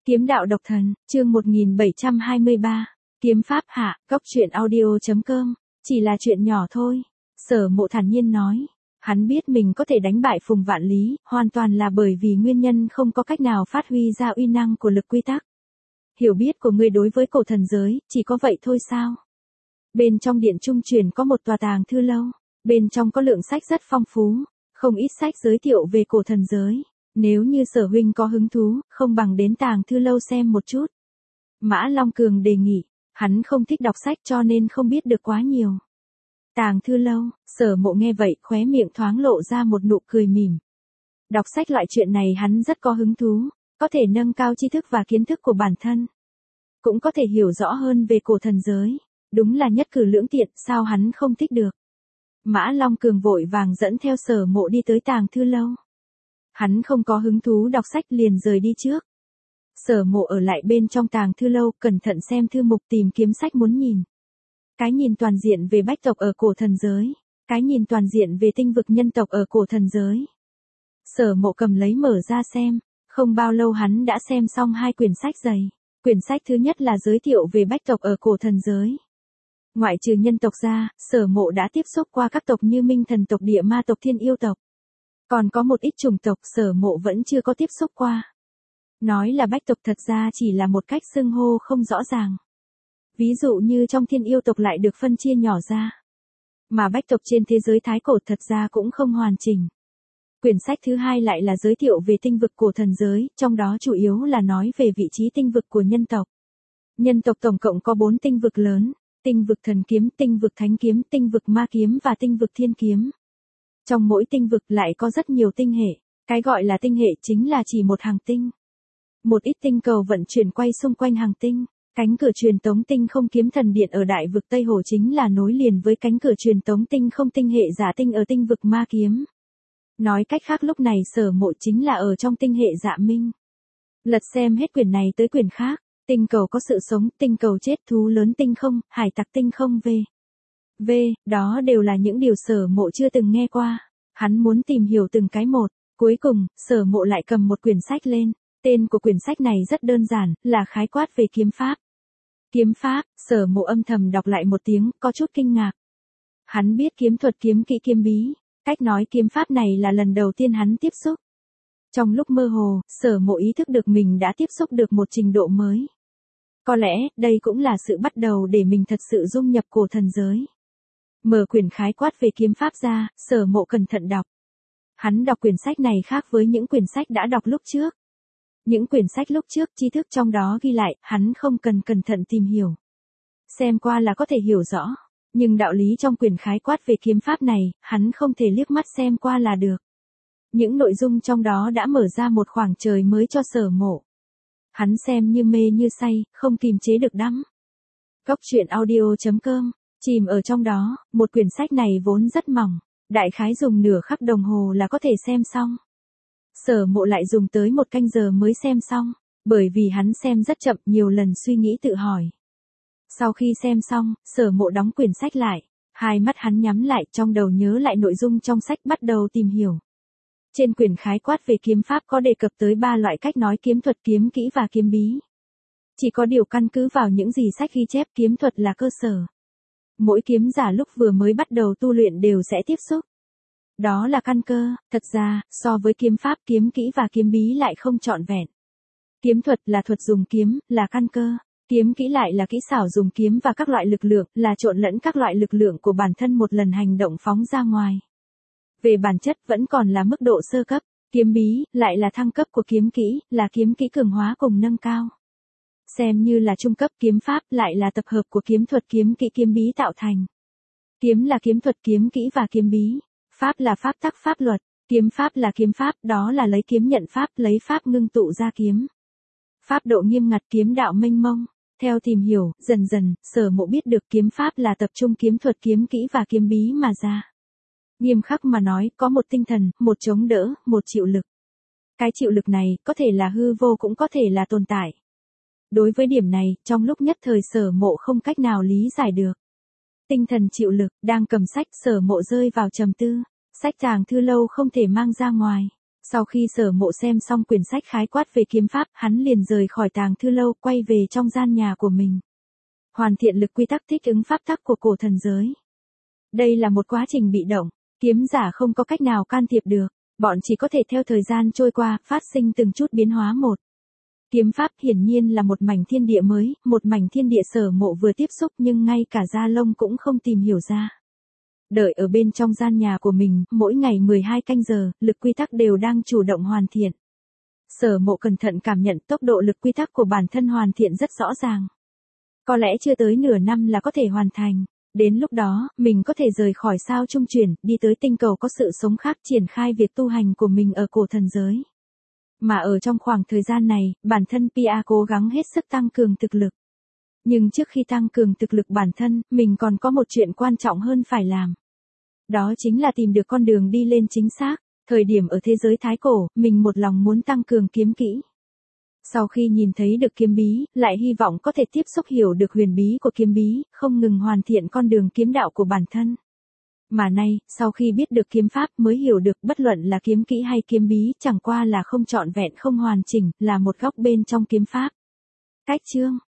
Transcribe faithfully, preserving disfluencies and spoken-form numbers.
Kiếm đạo độc thần, chương một nghìn bảy trăm hai mươi ba. Kiếm pháp hạ, góc truyện audio.com. Chỉ là chuyện nhỏ thôi. Sở Mộ thản nhiên nói. Hắn biết mình có thể đánh bại Phùng Vạn Lý, hoàn toàn là bởi vì nguyên nhân không có cách nào phát huy ra uy năng của lực quy tắc. Hiểu biết của ngươi đối với cổ thần giới, chỉ có vậy thôi sao? Bên trong điện trung truyền có một tòa tàng thư lâu. Bên trong có lượng sách rất phong phú, không ít sách giới thiệu về cổ thần giới. Nếu như Sở huynh có hứng thú, không bằng đến tàng thư lâu xem một chút. Mã Long Cường đề nghị, hắn không thích đọc sách cho nên không biết được quá nhiều. Tàng thư lâu, Sở Mộ nghe vậy, khóe miệng thoáng lộ ra một nụ cười mỉm. Đọc sách loại chuyện này hắn rất có hứng thú, có thể nâng cao tri thức và kiến thức của bản thân. Cũng có thể hiểu rõ hơn về cổ thần giới, đúng là nhất cử lưỡng tiện, sao hắn không thích được. Mã Long Cường vội vàng dẫn theo Sở Mộ đi tới tàng thư lâu. Hắn không có hứng thú đọc sách liền rời đi trước. Sở Mộ ở lại bên trong tàng thư lâu, cẩn thận xem thư mục tìm kiếm sách muốn nhìn. Cái nhìn toàn diện về bách tộc ở cổ thần giới. Cái nhìn toàn diện về tinh vực nhân tộc ở cổ thần giới. Sở Mộ cầm lấy mở ra xem. Không bao lâu hắn đã xem xong hai quyển sách dày. Quyển sách thứ nhất là giới thiệu về bách tộc ở cổ thần giới. Ngoại trừ nhân tộc ra, Sở Mộ đã tiếp xúc qua các tộc như Minh Thần tộc, Địa Ma tộc, Thiên Yêu tộc. Còn có một ít chủng tộc Sở Mộ vẫn chưa có tiếp xúc qua. Nói là bách tộc thật ra chỉ là một cách xưng hô không rõ ràng. Ví dụ như trong Thiên Yêu tộc lại được phân chia nhỏ ra. Mà bách tộc trên thế giới thái cổ thật ra cũng không hoàn chỉnh. Quyển sách thứ hai lại là giới thiệu về tinh vực cổ thần giới, trong đó chủ yếu là nói về vị trí tinh vực của nhân tộc. Nhân tộc tổng cộng có bốn tinh vực lớn, tinh vực thần kiếm, tinh vực thánh kiếm, tinh vực ma kiếm và tinh vực thiên kiếm. Trong mỗi tinh vực lại có rất nhiều tinh hệ, cái gọi là tinh hệ chính là chỉ một hành tinh. Một ít tinh cầu vận chuyển quay xung quanh hành tinh, cánh cửa truyền tống tinh không kiếm thần điện ở đại vực Tây Hồ chính là nối liền với cánh cửa truyền tống tinh không tinh hệ giả tinh ở tinh vực ma kiếm. Nói cách khác lúc này Sở Mộ chính là ở trong tinh hệ Dạ Minh. Lật xem hết quyển này tới quyển khác, tinh cầu có sự sống, tinh cầu chết, thú lớn tinh không, hải tặc tinh không v. V, đó đều là những điều Sở Mộ chưa từng nghe qua. Hắn muốn tìm hiểu từng cái một. Cuối cùng, Sở Mộ lại cầm một quyển sách lên. Tên của quyển sách này rất đơn giản, là khái quát về kiếm pháp. Kiếm pháp, Sở Mộ âm thầm đọc lại một tiếng, có chút kinh ngạc. Hắn biết kiếm thuật, kiếm kỹ, kiếm bí. Cách nói kiếm pháp này là lần đầu tiên hắn tiếp xúc. Trong lúc mơ hồ, Sở Mộ ý thức được mình đã tiếp xúc được một trình độ mới. Có lẽ, đây cũng là sự bắt đầu để mình thật sự dung nhập cổ thần giới. Mở quyển khái quát về kiếm pháp ra, Sở Mộ cẩn thận đọc. Hắn đọc quyển sách này khác với những quyển sách đã đọc lúc trước. Những quyển sách lúc trước, tri thức trong đó ghi lại, hắn không cần cẩn thận tìm hiểu. Xem qua là có thể hiểu rõ. Nhưng đạo lý trong quyển khái quát về kiếm pháp này, hắn không thể liếc mắt xem qua là được. Những nội dung trong đó đã mở ra một khoảng trời mới cho Sở Mộ. Hắn xem như mê như say, không kìm chế được đắm. Góc truyện audio.com. Chìm ở trong đó, một quyển sách này vốn rất mỏng, đại khái dùng nửa khắc đồng hồ là có thể xem xong. Sở Mộ lại dùng tới một canh giờ mới xem xong, bởi vì hắn xem rất chậm, nhiều lần suy nghĩ tự hỏi. Sau khi xem xong, Sở Mộ đóng quyển sách lại, hai mắt hắn nhắm lại, trong đầu nhớ lại nội dung trong sách, bắt đầu tìm hiểu. Trên quyển khái quát về kiếm pháp có đề cập tới ba loại cách nói kiếm thuật, kiếm kỹ và kiếm bí. Chỉ có điều căn cứ vào những gì sách ghi chép, kiếm thuật là cơ sở. Mỗi kiếm giả lúc vừa mới bắt đầu tu luyện đều sẽ tiếp xúc. Đó là căn cơ, thật ra, so với kiếm pháp, kiếm kỹ và kiếm bí lại không trọn vẹn. Kiếm thuật là thuật dùng kiếm, là căn cơ. Kiếm kỹ lại là kỹ xảo dùng kiếm và các loại lực lượng, là trộn lẫn các loại lực lượng của bản thân một lần hành động phóng ra ngoài. Về bản chất vẫn còn là mức độ sơ cấp, kiếm bí, lại là thăng cấp của kiếm kỹ, là kiếm kỹ cường hóa cùng nâng cao. Xem như là trung cấp, kiếm pháp lại là tập hợp của kiếm thuật, kiếm kỹ, kiếm bí tạo thành. Kiếm là kiếm thuật, kiếm kỹ và kiếm bí. Pháp là pháp tắc, pháp luật. Kiếm pháp là kiếm pháp, đó là lấy kiếm nhận pháp, lấy pháp ngưng tụ ra kiếm. Pháp độ nghiêm ngặt, kiếm đạo mênh mông. Theo tìm hiểu, dần dần, Sở Mộ biết được kiếm pháp là tập trung kiếm thuật, kiếm kỹ và kiếm bí mà ra. Nghiêm khắc mà nói, có một tinh thần, một chống đỡ, một chịu lực. Cái chịu lực này, có thể là hư vô cũng có thể là tồn tại. Đối với điểm này, trong lúc nhất thời Sở Mộ không cách nào lý giải được. Tinh thần chịu lực, đang cầm sách, Sở Mộ rơi vào trầm tư. Sách tàng thư lâu không thể mang ra ngoài. Sau khi Sở Mộ xem xong quyển sách khái quát về kiếm pháp, hắn liền rời khỏi tàng thư lâu, quay về trong gian nhà của mình. Hoàn thiện lực quy tắc thích ứng pháp tắc của cổ thần giới. Đây là một quá trình bị động, kiếm giả không có cách nào can thiệp được, bọn chỉ có thể theo thời gian trôi qua, phát sinh từng chút biến hóa một. Kiếm pháp hiển nhiên là một mảnh thiên địa mới, một mảnh thiên địa Sở Mộ vừa tiếp xúc nhưng ngay cả Gia Long cũng không tìm hiểu ra. Đợi ở bên trong gian nhà của mình, mỗi ngày mười hai canh giờ, lực quy tắc đều đang chủ động hoàn thiện. Sở Mộ cẩn thận cảm nhận tốc độ lực quy tắc của bản thân hoàn thiện rất rõ ràng. Có lẽ chưa tới nửa năm là có thể hoàn thành. Đến lúc đó, mình có thể rời khỏi sao trung chuyển, đi tới tinh cầu có sự sống khác, triển khai việc tu hành của mình ở cổ thần giới. Mà ở trong khoảng thời gian này, bản thân Pia cố gắng hết sức tăng cường thực lực. Nhưng trước khi tăng cường thực lực bản thân, mình còn có một chuyện quan trọng hơn phải làm. Đó chính là tìm được con đường đi lên chính xác. Thời điểm ở thế giới Thái Cổ, mình một lòng muốn tăng cường kiếm kỹ. Sau khi nhìn thấy được kiếm bí, lại hy vọng có thể tiếp xúc hiểu được huyền bí của kiếm bí, không ngừng hoàn thiện con đường kiếm đạo của bản thân. Mà nay, sau khi biết được kiếm pháp mới hiểu được bất luận là kiếm kỹ hay kiếm bí chẳng qua là không trọn vẹn không hoàn chỉnh, là một góc bên trong kiếm pháp. Cách chương